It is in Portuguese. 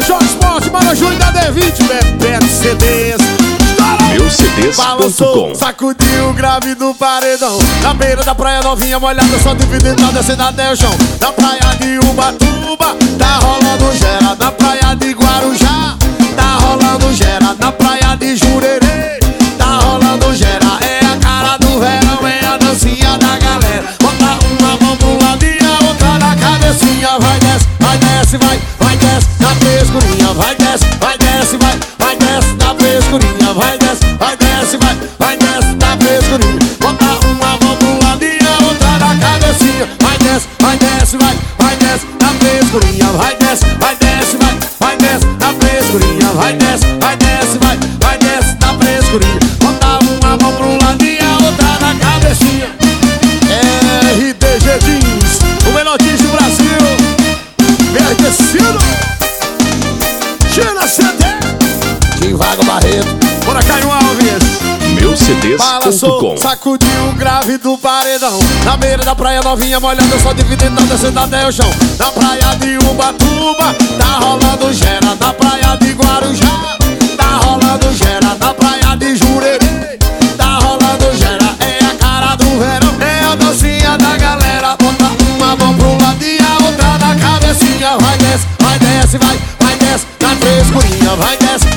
Jorge Esporte, Mano Júlio da D20, Bebeto CDs. Meucds.com. Sacudiu o grave do paredão. Na beira da praia novinha molhada, só dividindo a descendo até o chão. Na praia de Ubatuba, tá rolando gera. Na praia de Guarujá, tá rolando gera. Na praia de Jurerê, tá rolando gera. É a cara do verão, é a dancinha da galera. Bota uma mão pro lado e a outra na cabecinha. Vai desce, vai desce, vai desce na frescurinha. Vai desce, vai desce, vai desce na frescurinha. Vai desce, vai desce, vai desce na frescurinha. Bota uma mão pro lado e a outra na cabecinha. Vai desce, vai desce, vai desce na frescurinha. Vai desce, vai desce, vai desce na frescurinha. Vai desce, vai desce, vai desce na frescurinha. Bota uma mão pro lado e a outra na cabecinha. RTG Jeans, o melhor jeans do Brasil. Verdecido Gina CD Vago Barreto, bora Caio Alves. Meucds.com. Sacudiu o grave do paredão. Na beira da praia novinha molhada, só dividindo, descendo até o chão. Na praia de Ubatuba, tá rolando gera. Na praia de Guarujá, tá rolando gera. Na praia de Jurerê, tá rolando gera. É a cara do verão, é a dancinha da galera. Bota uma mão pro lado e a outra na cabecinha. Vai desce, vai desce, vai desce na frescurinha. Vai desce,